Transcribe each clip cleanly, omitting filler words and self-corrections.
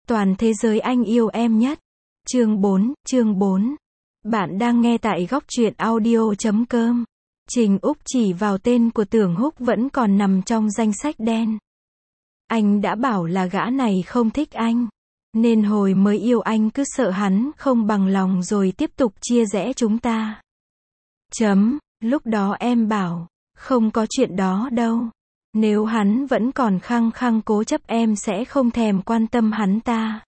Toàn thế giới anh yêu em nhất. Chương 4. Bạn đang nghe tại góc truyện audio.com. Trình Úc chỉ vào tên của Tưởng Húc vẫn còn nằm trong danh sách đen. Anh đã bảo là gã này không thích anh. Nên hồi mới yêu anh cứ sợ hắn không bằng lòng rồi tiếp tục chia rẽ chúng ta. Lúc đó em bảo, không có chuyện đó đâu. Nếu hắn vẫn còn khăng khăng cố chấp em sẽ không thèm quan tâm hắn ta.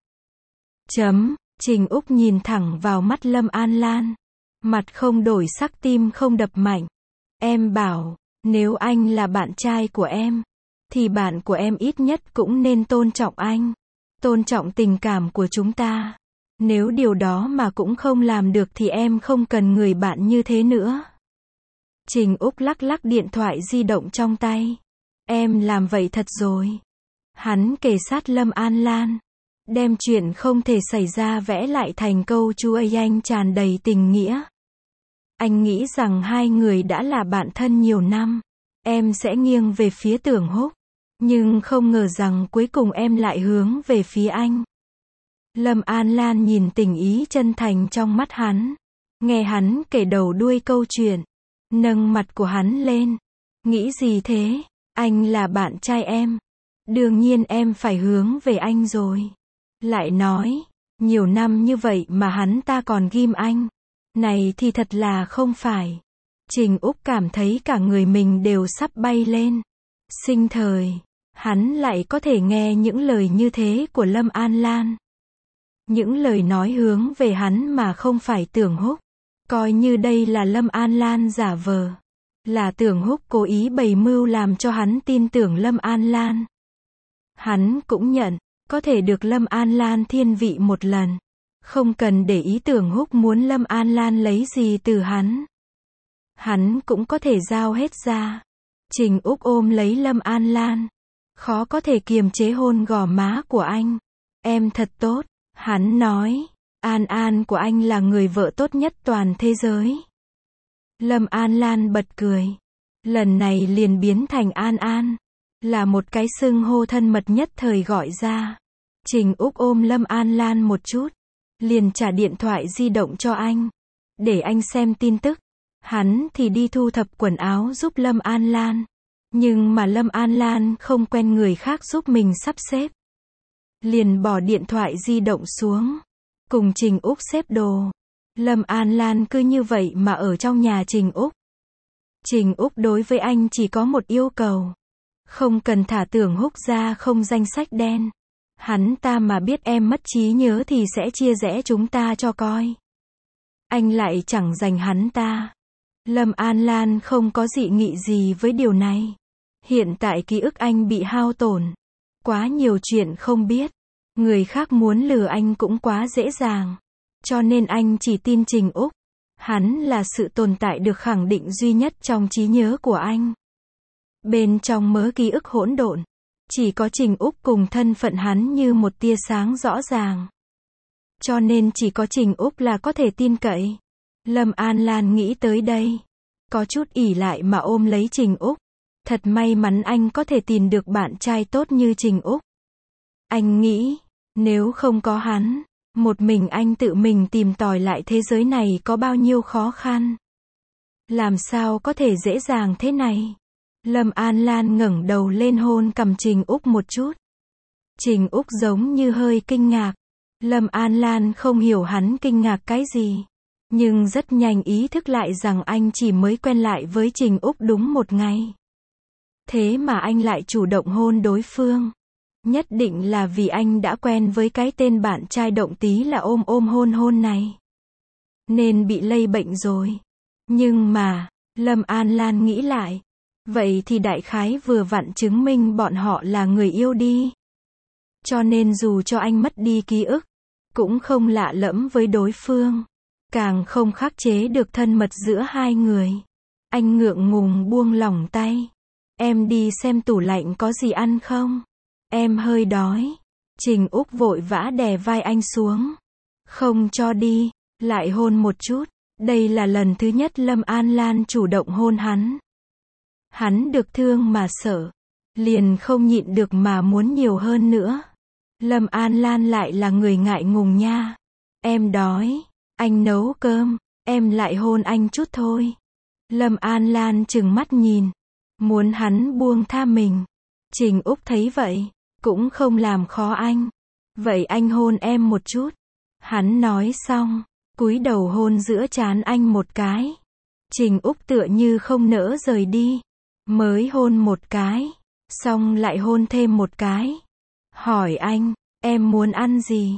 Trình Úc nhìn thẳng vào mắt Lâm An Lan. Mặt không đổi sắc, tim không đập mạnh. Em bảo, nếu anh là bạn trai của em, thì bạn của em ít nhất cũng nên tôn trọng anh. Tôn trọng tình cảm của chúng ta. Nếu điều đó mà cũng không làm được thì em không cần người bạn như thế nữa. Trình Úc lắc lắc điện thoại di động trong tay. Em làm vậy thật rồi. Hắn kề sát Lâm An Lan. Đem chuyện không thể xảy ra vẽ lại thành câu chú ấy anh tràn đầy tình nghĩa. Anh nghĩ rằng hai người đã là bạn thân nhiều năm. Em sẽ nghiêng về phía Tưởng Húc. Nhưng không ngờ rằng cuối cùng em lại hướng về phía anh. Lâm An Lan nhìn tình ý chân thành trong mắt hắn. Nghe hắn kể đầu đuôi câu chuyện. Nâng mặt của hắn lên. Nghĩ gì thế? Anh là bạn trai em. Đương nhiên em phải hướng về anh rồi. Lại nói, nhiều năm như vậy mà hắn ta còn ghim anh. Này thì thật là không phải. Trình Úc cảm thấy cả người mình đều sắp bay lên. Sinh thời, hắn lại có thể nghe những lời như thế của Lâm An Lan. Những lời nói hướng về hắn mà không phải Tưởng Húc. Coi như đây là Lâm An Lan giả vờ. Là Tưởng Húc cố ý bày mưu làm cho hắn tin tưởng Lâm An Lan. Hắn cũng nhận, có thể được Lâm An Lan thiên vị một lần. Không cần để ý Tưởng Húc muốn Lâm An Lan lấy gì từ hắn. Hắn cũng có thể giao hết ra. Trình Úc ôm lấy Lâm An Lan. Khó có thể kiềm chế hôn gò má của anh. Em thật tốt, hắn nói. An An của anh là người vợ tốt nhất toàn thế giới. Lâm An Lan bật cười. Lần này liền biến thành An An. Là một cái xưng hô thân mật nhất thời gọi ra. Trình Úc ôm Lâm An Lan một chút. Liền trả điện thoại di động cho anh. Để anh xem tin tức. Hắn thì đi thu thập quần áo giúp Lâm An Lan. Nhưng mà Lâm An Lan không quen người khác giúp mình sắp xếp. Liền bỏ điện thoại di động xuống. Cùng Trình Úc xếp đồ. Lâm An Lan cứ như vậy mà ở trong nhà Trình Úc. Trình Úc đối với anh chỉ có một yêu cầu. Không cần thả Tưởng Húc ra không danh sách đen. Hắn ta mà biết em mất trí nhớ thì sẽ chia rẽ chúng ta cho coi. Anh lại chẳng giành hắn ta. Lâm An Lan không có dị nghị gì với điều này. Hiện tại ký ức anh bị hao tổn. Quá nhiều chuyện không biết. Người khác muốn lừa anh cũng quá dễ dàng. Cho nên anh chỉ tin Trình Úc. Hắn là sự tồn tại được khẳng định duy nhất trong trí nhớ của anh. Bên trong mớ ký ức hỗn độn, chỉ có Trình Úc cùng thân phận hắn như một tia sáng rõ ràng. Cho nên chỉ có Trình Úc là có thể tin cậy. Lâm An Lan nghĩ tới đây. Có chút ỷ lại mà ôm lấy Trình Úc. Thật may mắn anh có thể tìm được bạn trai tốt như Trình Úc. Anh nghĩ, nếu không có hắn, một mình anh tự mình tìm tòi lại thế giới này có bao nhiêu khó khăn. Làm sao có thể dễ dàng thế này? Lâm An Lan ngẩng đầu lên hôn cằm Trình Úc một chút. Trình Úc giống như hơi kinh ngạc. Lâm An Lan không hiểu hắn kinh ngạc cái gì. Nhưng rất nhanh ý thức lại rằng anh chỉ mới quen lại với Trình Úc đúng một ngày. Thế mà anh lại chủ động hôn đối phương. Nhất định là vì anh đã quen với cái tên bạn trai động tí là ôm hôn này. Nên bị lây bệnh rồi. Nhưng mà, Lâm An Lan nghĩ lại. Vậy thì đại khái vừa vặn chứng minh bọn họ là người yêu đi. Cho nên dù cho anh mất đi ký ức, cũng không lạ lẫm với đối phương. Càng không khắc chế được thân mật giữa hai người. Anh ngượng ngùng buông lỏng tay. Em đi xem tủ lạnh có gì ăn không? Em hơi đói. Trình Úc vội vã đè vai anh xuống. Không cho đi. Lại hôn một chút. Đây là lần thứ nhất Lâm An Lan chủ động hôn hắn. Hắn được thương mà sợ. Liền không nhịn được mà muốn nhiều hơn nữa. Lâm An Lan lại là người ngại ngùng nha. Em đói, anh nấu cơm, em lại hôn anh chút thôi. Lâm An Lan trừng mắt nhìn, muốn hắn buông tha mình. Trình Úc thấy vậy, cũng không làm khó anh. Vậy anh hôn em một chút. Hắn nói xong, cúi đầu hôn giữa trán anh một cái. Trình Úc tựa như không nỡ rời đi. Mới hôn một cái, xong lại hôn thêm một cái. Hỏi anh, em muốn ăn gì?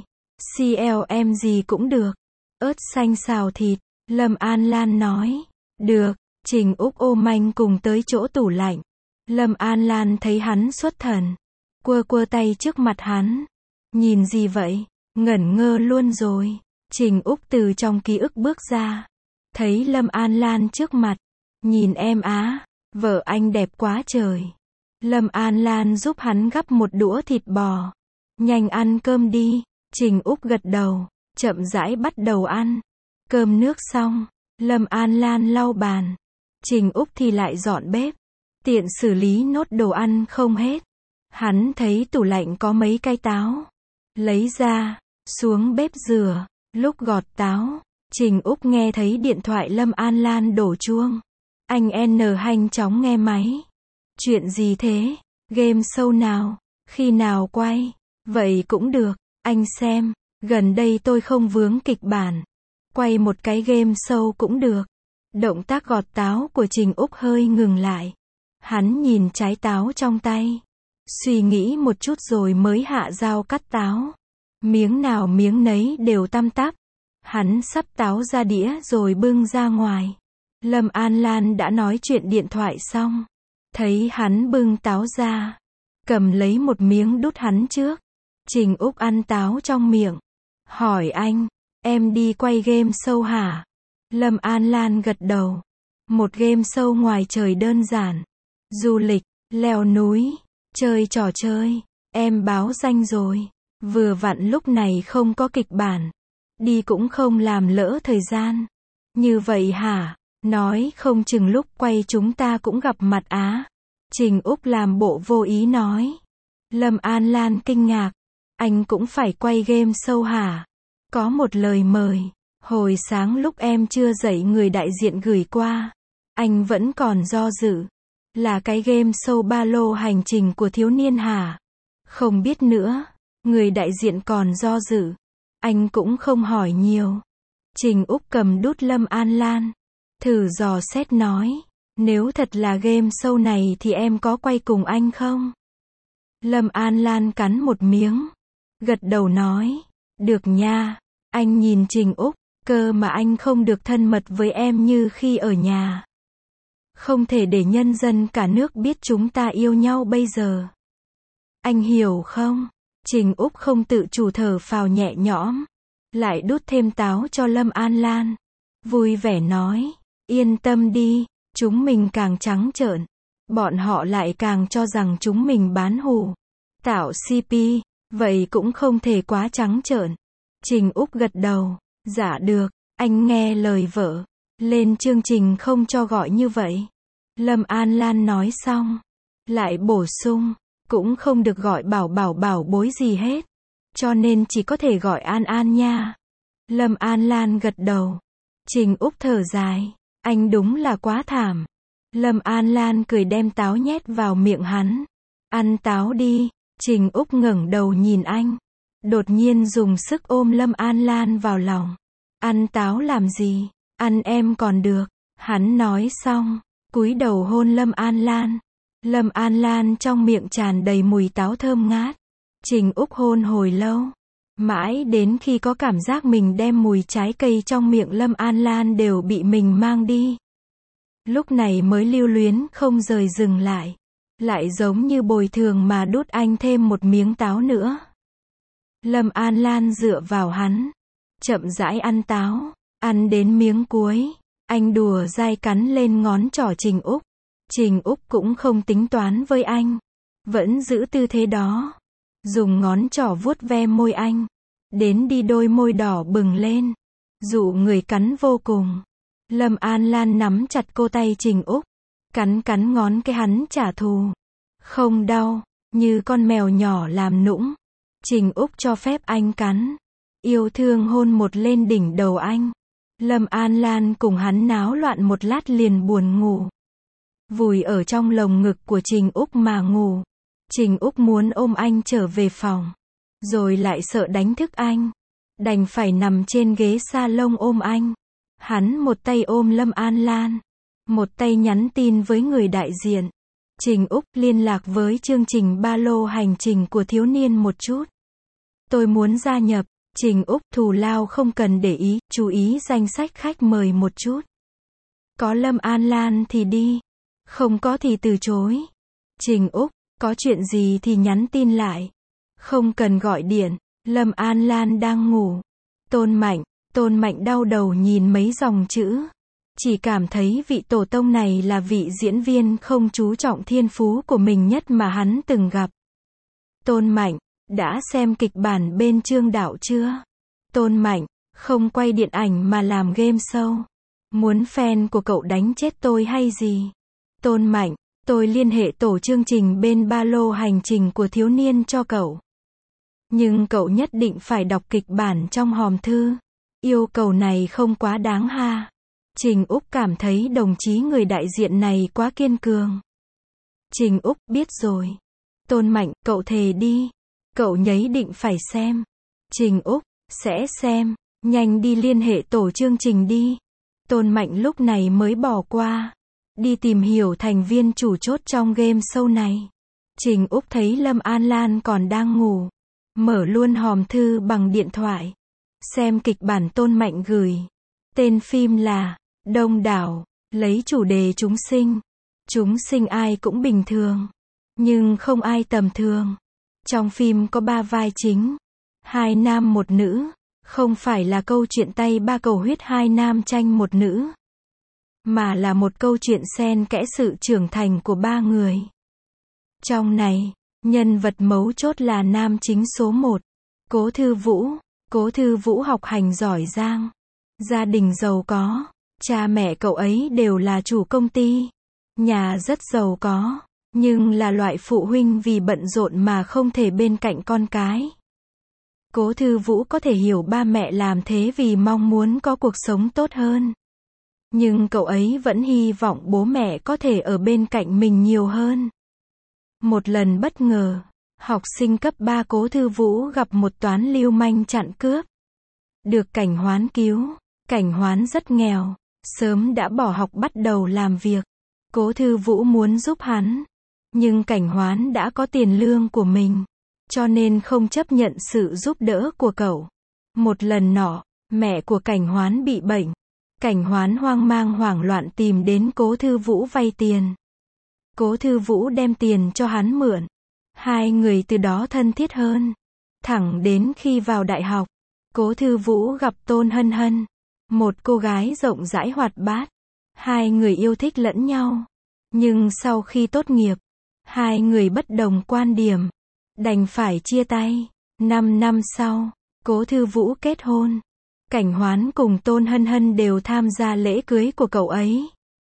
CLM gì cũng được. Ớt xanh xào thịt. Lâm An Lan nói. Được. Trình Úc ôm anh cùng tới chỗ tủ lạnh. Lâm An Lan thấy hắn xuất thần. Quơ quơ tay trước mặt hắn. Nhìn gì vậy? Ngẩn ngơ luôn rồi. Trình Úc từ trong ký ức bước ra. Thấy Lâm An Lan trước mặt. Nhìn em á, vợ anh đẹp quá trời. Lâm An Lan giúp hắn gắp một đũa thịt bò. Nhanh ăn cơm đi. Trình Úc gật đầu, chậm rãi bắt đầu ăn. Cơm nước xong, Lâm An Lan lau bàn. Trình Úc thì lại dọn bếp. Tiện xử lý nốt đồ ăn không hết. Hắn thấy tủ lạnh có mấy cái táo. Lấy ra, xuống bếp rửa. Lúc gọt táo, Trình Úc nghe thấy điện thoại Lâm An Lan đổ chuông. Anh nhanh chóng nghe máy. Chuyện gì thế? Game show nào? Khi nào quay? Vậy cũng được, anh xem. Gần đây tôi không vướng kịch bản. Quay một cái game show cũng được. Động tác gọt táo của Trình Úc hơi ngừng lại. Hắn nhìn trái táo trong tay. Suy nghĩ một chút rồi mới hạ dao cắt táo. Miếng nào miếng nấy đều tăm tắp. Hắn sắp táo ra đĩa rồi bưng ra ngoài. Lâm An Lan đã nói chuyện điện thoại xong. Thấy hắn bưng táo ra. Cầm lấy một miếng đút hắn trước. Trình Úc ăn táo trong miệng. Hỏi anh, em đi quay game show hả? Lâm An Lan gật đầu. Một game show ngoài trời đơn giản. Du lịch, leo núi, chơi trò chơi. Em báo danh rồi. Vừa vặn lúc này không có kịch bản. Đi cũng không làm lỡ thời gian. Như vậy hả? Nói không chừng lúc quay chúng ta cũng gặp mặt á. Trình Úc làm bộ vô ý nói. Lâm An Lan kinh ngạc. Anh cũng phải quay game show hả? Có một lời mời. Hồi sáng lúc em chưa dậy người đại diện gửi qua. Anh vẫn còn do dự. Là cái game show ba lô hành trình của thiếu niên hả? Không biết nữa. Người đại diện còn do dự. Anh cũng không hỏi nhiều. Trình Úc cầm đút Lâm An Lan. Thử dò xét nói. Nếu thật là game show này thì em có quay cùng anh không? Lâm An Lan cắn một miếng. Gật đầu nói. Được nha. Anh nhìn Trình Úc. Cơ mà anh không được thân mật với em như khi ở nhà. Không thể để nhân dân cả nước biết chúng ta yêu nhau bây giờ. Anh hiểu không? Trình Úc không tự chủ thở phào nhẹ nhõm. Lại đút thêm táo cho Lâm An Lan. Vui vẻ nói. Yên tâm đi. Chúng mình càng trắng trợn. Bọn họ lại càng cho rằng chúng mình bán hủ. Tạo CP. Vậy cũng không thể quá trắng trợn. Trình Úc gật đầu. Dạ được. Anh nghe lời vợ. Lên chương trình không cho gọi như vậy. Lâm An Lan nói xong. Lại bổ sung. Cũng không được gọi bảo bối gì hết. Cho nên chỉ có thể gọi An An nha. Lâm An Lan gật đầu. Trình Úc thở dài. Anh đúng là quá thảm. Lâm An Lan cười đem táo nhét vào miệng hắn. Ăn táo đi. Trình Úc ngẩng đầu nhìn anh. Đột nhiên dùng sức ôm Lâm An Lan vào lòng. Ăn táo làm gì? Ăn em còn được. Hắn nói xong. Cúi đầu hôn Lâm An Lan. Lâm An Lan trong miệng tràn đầy mùi táo thơm ngát. Trình Úc hôn hồi lâu. Mãi đến khi có cảm giác mình đem mùi trái cây trong miệng Lâm An Lan đều bị mình mang đi. Lúc này mới lưu luyến không rời dừng lại. Lại giống như bồi thường mà đút anh thêm một miếng táo nữa. Lâm An Lan dựa vào hắn. Chậm rãi ăn táo. Ăn đến miếng cuối. Anh đùa dai cắn lên ngón trỏ Trình Úc. Trình Úc cũng không tính toán với anh. Vẫn giữ tư thế đó. Dùng ngón trỏ vuốt ve môi anh. Đến đi đôi môi đỏ bừng lên. Dụ người cắn vô cùng. Lâm An Lan nắm chặt cô tay Trình Úc. Cắn ngón cái hắn trả thù. Không đau. Như con mèo nhỏ làm nũng. Trình Úc cho phép anh cắn. Yêu thương hôn một lên đỉnh đầu anh. Lâm An Lan cùng hắn náo loạn một lát liền buồn ngủ. Vùi ở trong lồng ngực của Trình Úc mà ngủ. Trình Úc muốn ôm anh trở về phòng. Rồi lại sợ đánh thức anh. Đành phải nằm trên ghế salon ôm anh. Hắn một tay ôm Lâm An Lan. Một tay nhắn tin với người đại diện. Trình Úc liên lạc với chương trình ba lô hành trình của thiếu niên một chút. Tôi muốn gia nhập. Trình Úc thù lao không cần để ý, chú ý danh sách khách mời một chút. Có Lâm An Lan thì đi. Không có thì từ chối. Trình Úc, có chuyện gì thì nhắn tin lại. Không cần gọi điện. Lâm An Lan đang ngủ. Tôn Mạnh đau đầu nhìn mấy dòng chữ. Chỉ cảm thấy vị tổ tông này là vị diễn viên không chú trọng thiên phú của mình nhất mà hắn từng gặp. Tôn Mạnh, đã xem kịch bản bên Trương Đạo chưa? Tôn Mạnh, không quay điện ảnh mà làm game show. Muốn fan của cậu đánh chết tôi hay gì? Tôn Mạnh, tôi liên hệ tổ chương trình bên ba lô hành trình của thiếu niên cho cậu. Nhưng cậu nhất định phải đọc kịch bản trong hòm thư. Yêu cầu này không quá đáng ha. Trình Úc cảm thấy đồng chí người đại diện này quá kiên cường. Trình Úc, biết rồi. Tôn Mạnh, cậu thề đi. Cậu nhấy định phải xem. Trình Úc, sẽ xem. Nhanh đi liên hệ tổ chương trình đi. Tôn Mạnh lúc này mới bỏ qua. Đi tìm hiểu thành viên chủ chốt trong game show này. Trình Úc thấy Lâm An Lan còn đang ngủ. Mở luôn hòm thư bằng điện thoại. Xem kịch bản Tôn Mạnh gửi. Tên phim là Đông Đảo, lấy chủ đề chúng sinh. Chúng sinh ai cũng bình thường. Nhưng không ai tầm thường. Trong phim có 3 vai chính. 2 nam 1 nữ. Không phải là câu chuyện tay ba cầu huyết 2 nam tranh 1 nữ. Mà là một câu chuyện xen kẽ sự trưởng thành của 3 người. Trong này, nhân vật mấu chốt là nam chính số 1. Cố Thư Vũ. Cố Thư Vũ học hành giỏi giang. Gia đình giàu có. Cha mẹ cậu ấy đều là chủ công ty. Nhà rất giàu có. Nhưng là loại phụ huynh vì bận rộn mà không thể bên cạnh con cái. Cố Thư Vũ có thể hiểu ba mẹ làm thế vì mong muốn có cuộc sống tốt hơn. Nhưng cậu ấy vẫn hy vọng bố mẹ có thể ở bên cạnh mình nhiều hơn. Một lần bất ngờ, học sinh cấp 3 Cố Thư Vũ gặp một toán lưu manh chặn cướp. Được Cảnh Hoán cứu. Cảnh Hoán rất nghèo, sớm đã bỏ học bắt đầu làm việc. Cố Thư Vũ muốn giúp hắn. Nhưng Cảnh Hoán đã có tiền lương của mình. Cho nên không chấp nhận sự giúp đỡ của cậu. Một lần nọ, mẹ của Cảnh Hoán bị bệnh. Cảnh Hoán hoang mang hoảng loạn tìm đến Cố Thư Vũ vay tiền. Cố Thư Vũ đem tiền cho hắn mượn. Hai người từ đó thân thiết hơn. Thẳng đến khi vào đại học, Cố Thư Vũ gặp Tôn Hân Hân. Một cô gái rộng rãi hoạt bát. Hai người yêu thích lẫn nhau. Nhưng sau khi tốt nghiệp, hai người bất đồng quan điểm. Đành phải chia tay. 5 năm sau, Cố Thư Vũ kết hôn. Cảnh Hoán cùng Tôn Hân Hân đều tham gia lễ cưới của cậu ấy.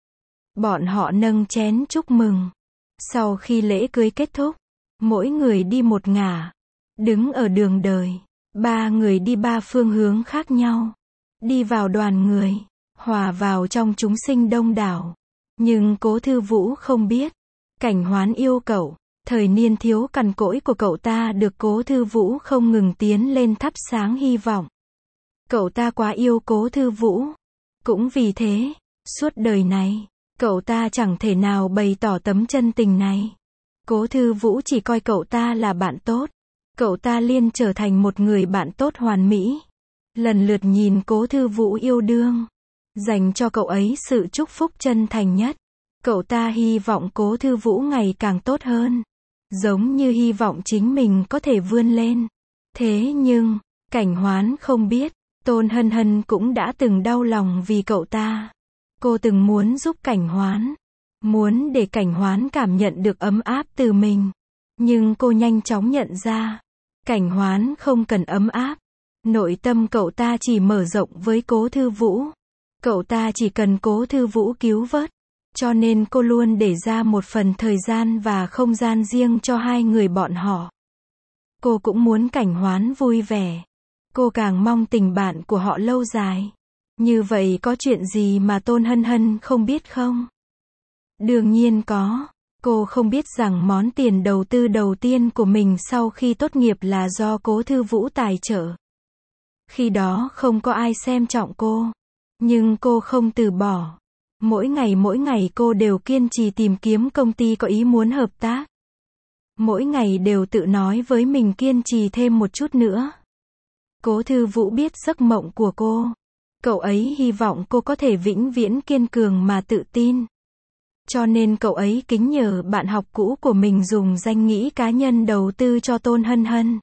Bọn họ nâng chén chúc mừng. Sau khi lễ cưới kết thúc, mỗi người đi một ngả. Đứng ở đường đời, 3 người đi 3 phương hướng khác nhau. Đi vào đoàn người, hòa vào trong chúng sinh đông đảo. Nhưng Cố Thư Vũ không biết, Cảnh Hoán yêu cậu. Thời niên thiếu cằn cỗi của cậu ta được Cố Thư Vũ không ngừng tiến lên thắp sáng hy vọng. Cậu ta quá yêu Cố Thư Vũ. Cũng vì thế, suốt đời này, cậu ta chẳng thể nào bày tỏ tấm chân tình này. Cố Thư Vũ chỉ coi cậu ta là bạn tốt. Cậu ta liên trở thành một người bạn tốt hoàn mỹ. Lần lượt nhìn Cố Thư Vũ yêu đương. Dành cho cậu ấy sự chúc phúc chân thành nhất. Cậu ta hy vọng Cố Thư Vũ ngày càng tốt hơn. Giống như hy vọng chính mình có thể vươn lên. Thế nhưng, Cảnh Hoán không biết, Tôn Hân Hân cũng đã từng đau lòng vì cậu ta. Cô từng muốn giúp Cảnh Hoán. Muốn để Cảnh Hoán cảm nhận được ấm áp từ mình. Nhưng cô nhanh chóng nhận ra, Cảnh Hoán không cần ấm áp. Nội tâm cậu ta chỉ mở rộng với Cố Thư Vũ. Cậu ta chỉ cần Cố Thư Vũ cứu vớt. Cho nên cô luôn để ra một phần thời gian và không gian riêng cho hai người bọn họ. Cô cũng muốn Cảnh Hoán vui vẻ. Cô càng mong tình bạn của họ lâu dài. Như vậy có chuyện gì mà Tôn Hân Hân không biết không? Đương nhiên có. Cô không biết rằng món tiền đầu tư đầu tiên của mình sau khi tốt nghiệp là do Cố Thư Vũ tài trợ. Khi đó không có ai xem trọng cô. Nhưng cô không từ bỏ. Mỗi ngày cô đều kiên trì tìm kiếm công ty có ý muốn hợp tác. Mỗi ngày đều tự nói với mình kiên trì thêm một chút nữa. Cố Thư Vũ biết giấc mộng của cô. Cậu ấy hy vọng cô có thể vĩnh viễn kiên cường mà tự tin. Cho nên cậu ấy kính nhờ bạn học cũ của mình dùng danh nghĩa cá nhân đầu tư cho Tôn Hân Hân.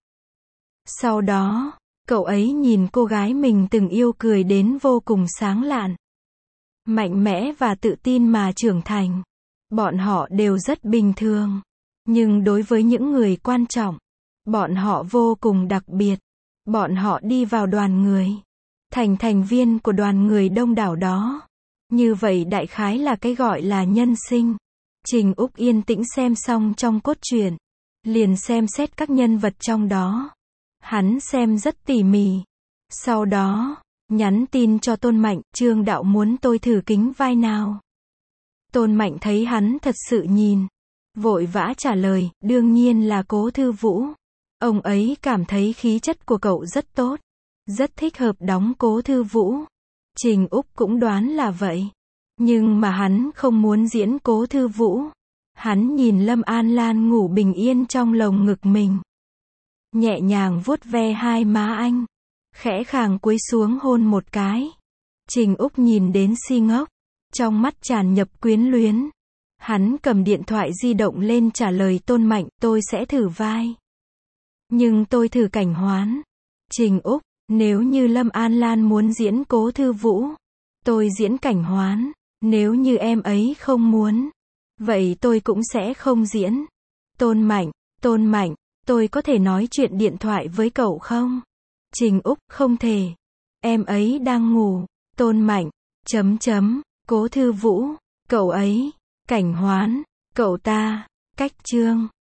Sau đó, cậu ấy nhìn cô gái mình từng yêu cười đến vô cùng sáng lạn. Mạnh mẽ và tự tin mà trưởng thành. Bọn họ đều rất bình thường. Nhưng đối với những người quan trọng, bọn họ vô cùng đặc biệt. Bọn họ đi vào đoàn người. Thành viên của đoàn người đông đảo đó. Như vậy đại khái là cái gọi là nhân sinh. Trình Úc yên tĩnh xem xong trong cốt truyện. Liền xem xét các nhân vật trong đó. Hắn xem rất tỉ mỉ. Sau đó, nhắn tin cho Tôn Mạnh, Trương đạo muốn tôi thử kính vai nào. Tôn Mạnh thấy hắn thật sự nhìn. Vội vã trả lời, đương nhiên là Cố Thư Vũ. Ông ấy cảm thấy khí chất của cậu rất tốt. Rất thích hợp đóng Cố Thư Vũ. Trình Úc cũng đoán là vậy. Nhưng mà hắn không muốn diễn Cố Thư Vũ. Hắn nhìn Lâm An Lan ngủ bình yên trong lồng ngực mình. Nhẹ nhàng vuốt ve hai má anh. Khẽ khàng cúi xuống hôn một cái. Trình Úc nhìn đến si ngốc. Trong mắt tràn nhập quyến luyến. Hắn cầm điện thoại di động lên trả lời Tôn Mạnh, tôi sẽ thử vai. Nhưng tôi thử Cảnh Hoán. Trình Úc, nếu như Lâm An Lan muốn diễn Cố Thư Vũ, tôi diễn Cảnh Hoán. Nếu như em ấy không muốn, vậy tôi cũng sẽ không diễn. Tôn Mạnh, tôi có thể nói chuyện điện thoại với cậu không? Trình Úc, không thể. Em ấy đang ngủ. Tôn Mạnh, Cố Thư Vũ, cậu ấy, Cảnh Hoán, cậu ta, cách Trương.